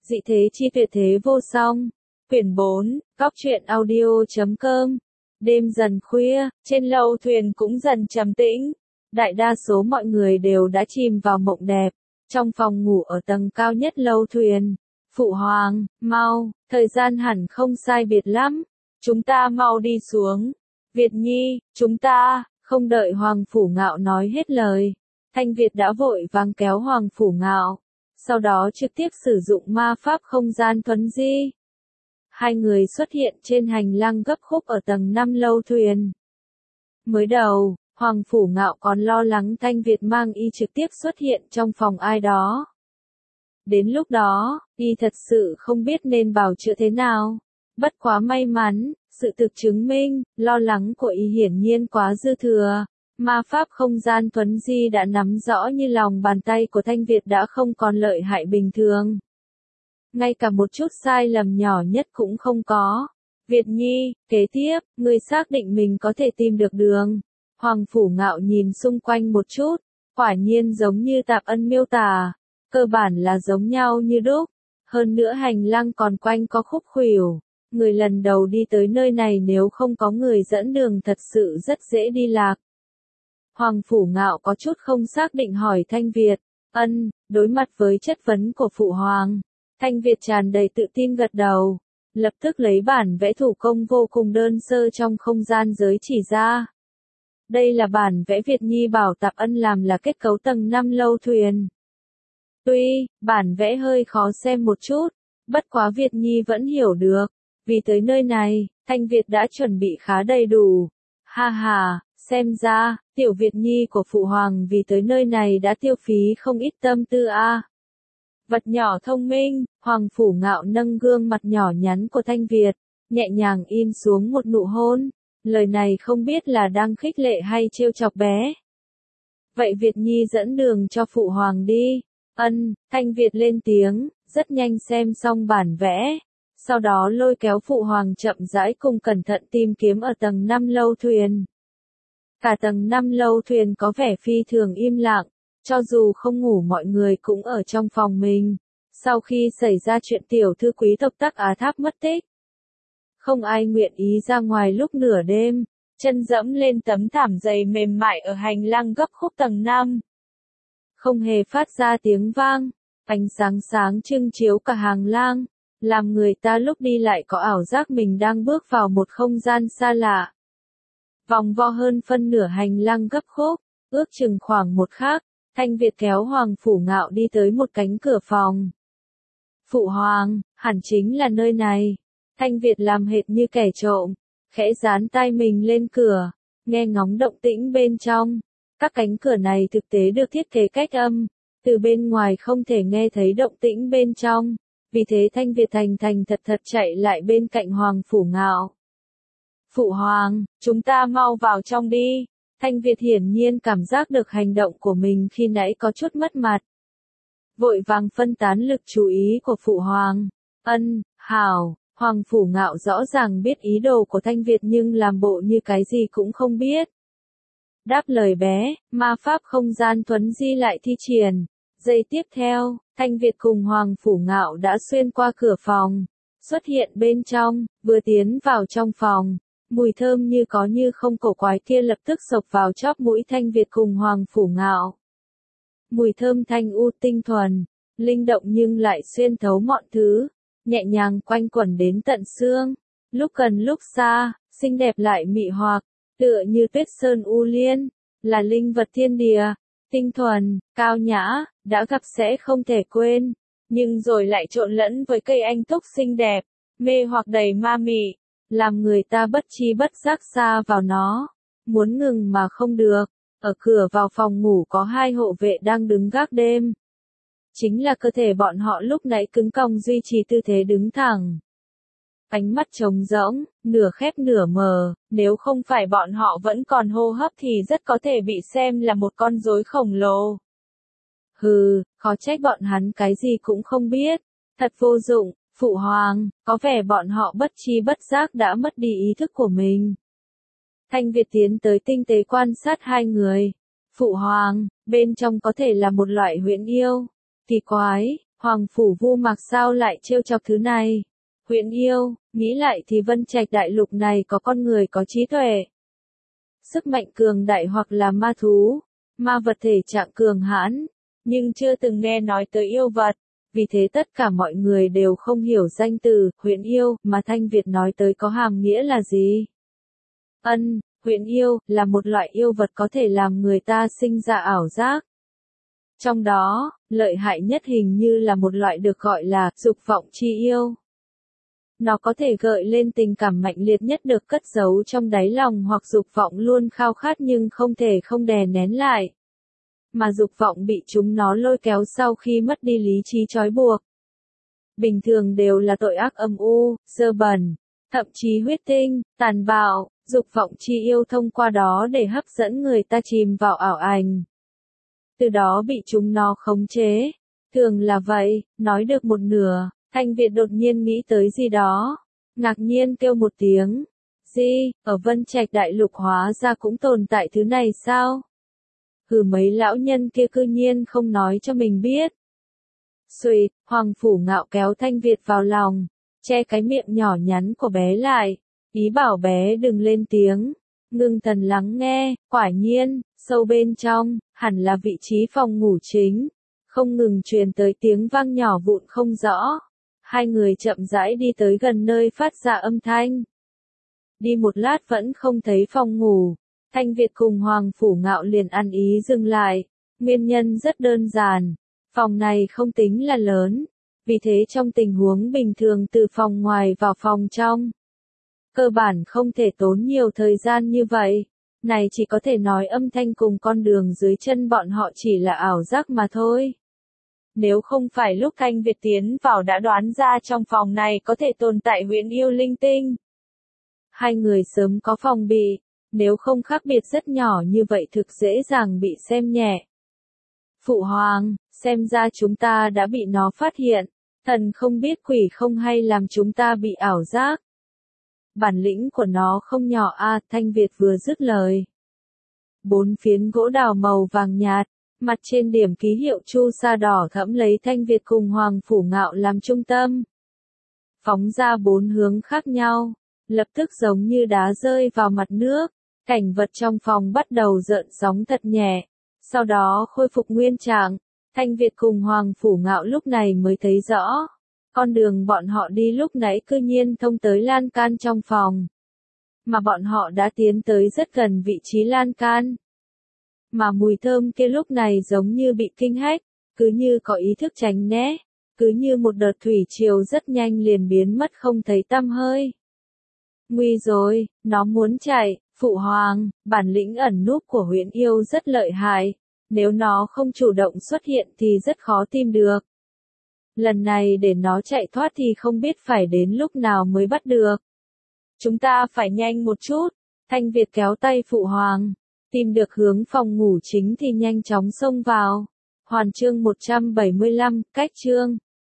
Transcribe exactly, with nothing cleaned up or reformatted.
Dị thế chi tuyệt thế vô song. Quyển bốn, góc truyện audio chấm com. Đêm dần khuya, trên lâu thuyền cũng dần trầm tĩnh. Đại đa số mọi người đều đã chìm vào mộng đẹp. Trong phòng ngủ ở tầng cao nhất lâu thuyền. Phụ hoàng, mau, thời gian hẳn không sai biệt lắm. Chúng ta mau đi xuống. Việt Nhi, chúng ta, không đợi Hoàng Phủ Ngạo nói hết lời. Thanh Việt đã vội vàng kéo Hoàng Phủ Ngạo. Sau đó trực tiếp sử dụng ma pháp không gian thuấn di. Hai người xuất hiện trên hành lang gấp khúc ở tầng năm lâu thuyền. Mới đầu, Hoàng Phủ Ngạo còn lo lắng Thanh Việt mang y trực tiếp xuất hiện trong phòng ai đó. Đến lúc đó, y thật sự không biết nên bảo chữa thế nào. Bất quá may mắn, sự thực chứng minh, lo lắng của y hiển nhiên quá dư thừa. Ma pháp không gian thuấn di đã nắm rõ như lòng bàn tay của Thanh Việt đã không còn lợi hại bình thường. Ngay cả một chút sai lầm nhỏ nhất cũng không có. Việt Nhi, kế tiếp, người xác định mình có thể tìm được đường. Hoàng Phủ Ngạo nhìn xung quanh một chút, quả nhiên giống như Tạp Ân miêu tả, cơ bản là giống nhau như đúc. Hơn nữa hành lang còn quanh có khúc khuỷu. Người lần đầu đi tới nơi này nếu không có người dẫn đường thật sự rất dễ đi lạc. Hoàng Phủ Ngạo có chút không xác định hỏi Thanh Việt. Ân, đối mặt với chất vấn của Phụ Hoàng. Thanh Việt tràn đầy tự tin gật đầu. Lập tức lấy bản vẽ thủ công vô cùng đơn sơ trong không gian giới chỉ ra. Đây là bản vẽ Việt Nhi bảo Tạp Ân làm là kết cấu tầng năm lâu thuyền. Tuy, bản vẽ hơi khó xem một chút, bất quá Việt Nhi vẫn hiểu được. Vì tới nơi này, Thanh Việt đã chuẩn bị khá đầy đủ. Ha ha, xem ra, tiểu Việt Nhi của Phụ Hoàng vì tới nơi này đã tiêu phí không ít tâm tư a. À. Vật nhỏ thông minh, Hoàng Phủ Ngạo nâng gương mặt nhỏ nhắn của Thanh Việt, nhẹ nhàng in xuống một nụ hôn. Lời này không biết là đang khích lệ hay trêu chọc bé. Vậy Việt Nhi dẫn đường cho Phụ Hoàng đi. Ân, Thanh Việt lên tiếng, rất nhanh xem xong bản vẽ. Sau đó lôi kéo Phụ Hoàng chậm rãi cùng cẩn thận tìm kiếm ở tầng năm lâu thuyền. Cả tầng năm lâu thuyền có vẻ phi thường im lặng, cho dù không ngủ mọi người cũng ở trong phòng mình. Sau khi xảy ra chuyện tiểu thư quý tộc Tắc Á Tháp mất tích, không ai nguyện ý ra ngoài lúc nửa đêm, chân dẫm lên tấm thảm dày mềm mại ở hành lang gấp khúc tầng năm. Không hề phát ra tiếng vang, ánh sáng sáng trưng chiếu cả hành lang, làm người ta lúc đi lại có ảo giác mình đang bước vào một không gian xa lạ. Vòng vo hơn phân nửa hành lang gấp khúc, ước chừng khoảng một khắc, Thanh Việt kéo Hoàng Phủ Ngạo đi tới một cánh cửa phòng. Phụ Hoàng, hẳn chính là nơi này. Thanh Việt làm hệt như kẻ trộm, khẽ dán tai mình lên cửa, nghe ngóng động tĩnh bên trong. Các cánh cửa này thực tế được thiết kế cách âm, từ bên ngoài không thể nghe thấy động tĩnh bên trong. Vì thế Thanh Việt thành thành thật thật chạy lại bên cạnh Hoàng Phủ Ngạo. Phụ Hoàng, chúng ta mau vào trong đi. Thanh Việt hiển nhiên cảm giác được hành động của mình khi nãy có chút mất mặt. Vội vàng phân tán lực chú ý của Phụ Hoàng. Ân, hảo, Hoàng Phủ Ngạo rõ ràng biết ý đồ của Thanh Việt nhưng làm bộ như cái gì cũng không biết. Đáp lời bé, ma pháp không gian thuấn di lại thi triển. Giây tiếp theo, Thanh Việt cùng Hoàng Phủ Ngạo đã xuyên qua cửa phòng, xuất hiện bên trong, vừa tiến vào trong phòng. Mùi thơm như có như không cổ quái kia lập tức xộc vào chóp mũi Thanh Việt cùng Hoàng Phủ Ngạo. Mùi thơm thanh u tinh thuần, linh động nhưng lại xuyên thấu mọi thứ, nhẹ nhàng quanh quẩn đến tận xương, lúc gần lúc xa, xinh đẹp lại mị hoặc, tựa như tuyết sơn u liên, là linh vật thiên địa, tinh thuần, cao nhã, đã gặp sẽ không thể quên, nhưng rồi lại trộn lẫn với cây anh túc xinh đẹp, mê hoặc đầy ma mị. Làm người ta bất chi bất giác xa vào nó, muốn ngừng mà không được. Ở cửa vào phòng ngủ có hai hộ vệ đang đứng gác đêm. Chính là cơ thể bọn họ lúc nãy cứng cong duy trì tư thế đứng thẳng. Ánh mắt trống rỗng, nửa khép nửa mờ, nếu không phải bọn họ vẫn còn hô hấp thì rất có thể bị xem là một con rối khổng lồ. Hừ, khó trách bọn hắn cái gì cũng không biết, thật vô dụng. Phụ Hoàng, có vẻ bọn họ bất chi bất giác đã mất đi ý thức của mình. Thanh Việt tiến tới tinh tế quan sát hai người. Phụ Hoàng, bên trong có thể là một loại huyễn yêu. Kỳ quái, Hoàng phủ Vu Mặc sao lại trêu chọc thứ này? Huyễn yêu, nghĩ lại thì Vân Trạch đại lục này có con người có trí tuệ, sức mạnh cường đại hoặc là ma thú, ma vật thể trạng cường hãn, nhưng chưa từng nghe nói tới yêu vật, vì thế tất cả mọi người đều không hiểu danh từ huyễn yêu mà Thanh Việt nói tới có hàm nghĩa là gì. Ân, huyễn yêu là một loại yêu vật có thể làm người ta sinh ra ảo giác. Trong đó, lợi hại nhất hình như là một loại được gọi là dục vọng chi yêu. Nó có thể gợi lên tình cảm mạnh liệt nhất được cất giấu trong đáy lòng hoặc dục vọng luôn khao khát nhưng không thể không đè nén lại. Mà dục vọng bị chúng nó lôi kéo sau khi mất đi lý trí trói buộc. Bình thường đều là tội ác âm u, dơ bẩn, thậm chí huyết tinh, tàn bạo, dục vọng chi yêu thông qua đó để hấp dẫn người ta chìm vào ảo ảnh. Từ đó bị chúng nó khống chế. Thường là vậy, nói được một nửa, Thanh Việt đột nhiên nghĩ tới gì đó. Ngạc nhiên kêu một tiếng. Gì, ở Vân Trạch đại lục hóa ra cũng tồn tại thứ này sao? Hừ, mấy lão nhân kia cư nhiên không nói cho mình biết. Xuỵt, Hoàng phủ Ngạo kéo Thanh Việt vào lòng, che cái miệng nhỏ nhắn của bé lại, ý bảo bé đừng lên tiếng. Ngưng thần lắng nghe, quả nhiên, sâu bên trong, hẳn là vị trí phòng ngủ chính, không ngừng truyền tới tiếng vang nhỏ vụn không rõ. Hai người chậm rãi đi tới gần nơi phát ra âm thanh. Đi một lát vẫn không thấy phòng ngủ, Thanh Việt cùng Hoàng phủ Ngạo liền ăn ý dừng lại. Nguyên nhân rất đơn giản, phòng này không tính là lớn, vì thế trong tình huống bình thường từ phòng ngoài vào phòng trong, cơ bản không thể tốn nhiều thời gian như vậy. Này chỉ có thể nói âm thanh cùng con đường dưới chân bọn họ chỉ là ảo giác mà thôi. Nếu không phải lúc Thanh Việt tiến vào đã đoán ra trong phòng này có thể tồn tại huyễn yêu linh tinh. Hai người sớm có phòng bị, nếu không khác biệt rất nhỏ như vậy thực dễ dàng bị xem nhẹ. Phụ hoàng, xem ra chúng ta đã bị nó phát hiện, thần không biết quỷ không hay làm chúng ta bị ảo giác. Bản lĩnh của nó không nhỏ a, Thanh Việt vừa dứt lời. Bốn phiến gỗ đào màu vàng nhạt, mặt trên điểm ký hiệu chu sa đỏ thẫm lấy Thanh Việt cùng Hoàng phủ Ngạo làm trung tâm. Phóng ra bốn hướng khác nhau, lập tức giống như đá rơi vào mặt nước, cảnh vật trong phòng bắt đầu gợn sóng thật nhẹ, sau đó khôi phục nguyên trạng. Thanh Việt cùng Hoàng phủ Ngạo lúc này mới thấy rõ. Con đường bọn họ đi lúc nãy cư nhiên thông tới lan can trong phòng. Mà bọn họ đã tiến tới rất gần vị trí lan can. Mà mùi thơm kia lúc này giống như bị kinh hách, cứ như có ý thức tránh né, cứ như một đợt thủy triều rất nhanh liền biến mất không thấy tăm hơi. Nguy rồi, nó muốn chạy, phụ hoàng, bản lĩnh ẩn núp của huyễn yêu rất lợi hại, nếu nó không chủ động xuất hiện thì rất khó tìm được. Lần này để nó chạy thoát thì không biết phải đến lúc nào mới bắt được. Chúng ta phải nhanh một chút. Thanh Việt kéo tay phụ hoàng, tìm được hướng phòng ngủ chính thì nhanh chóng xông vào. Hoàn chương một trăm bảy mươi lăm, cách chương.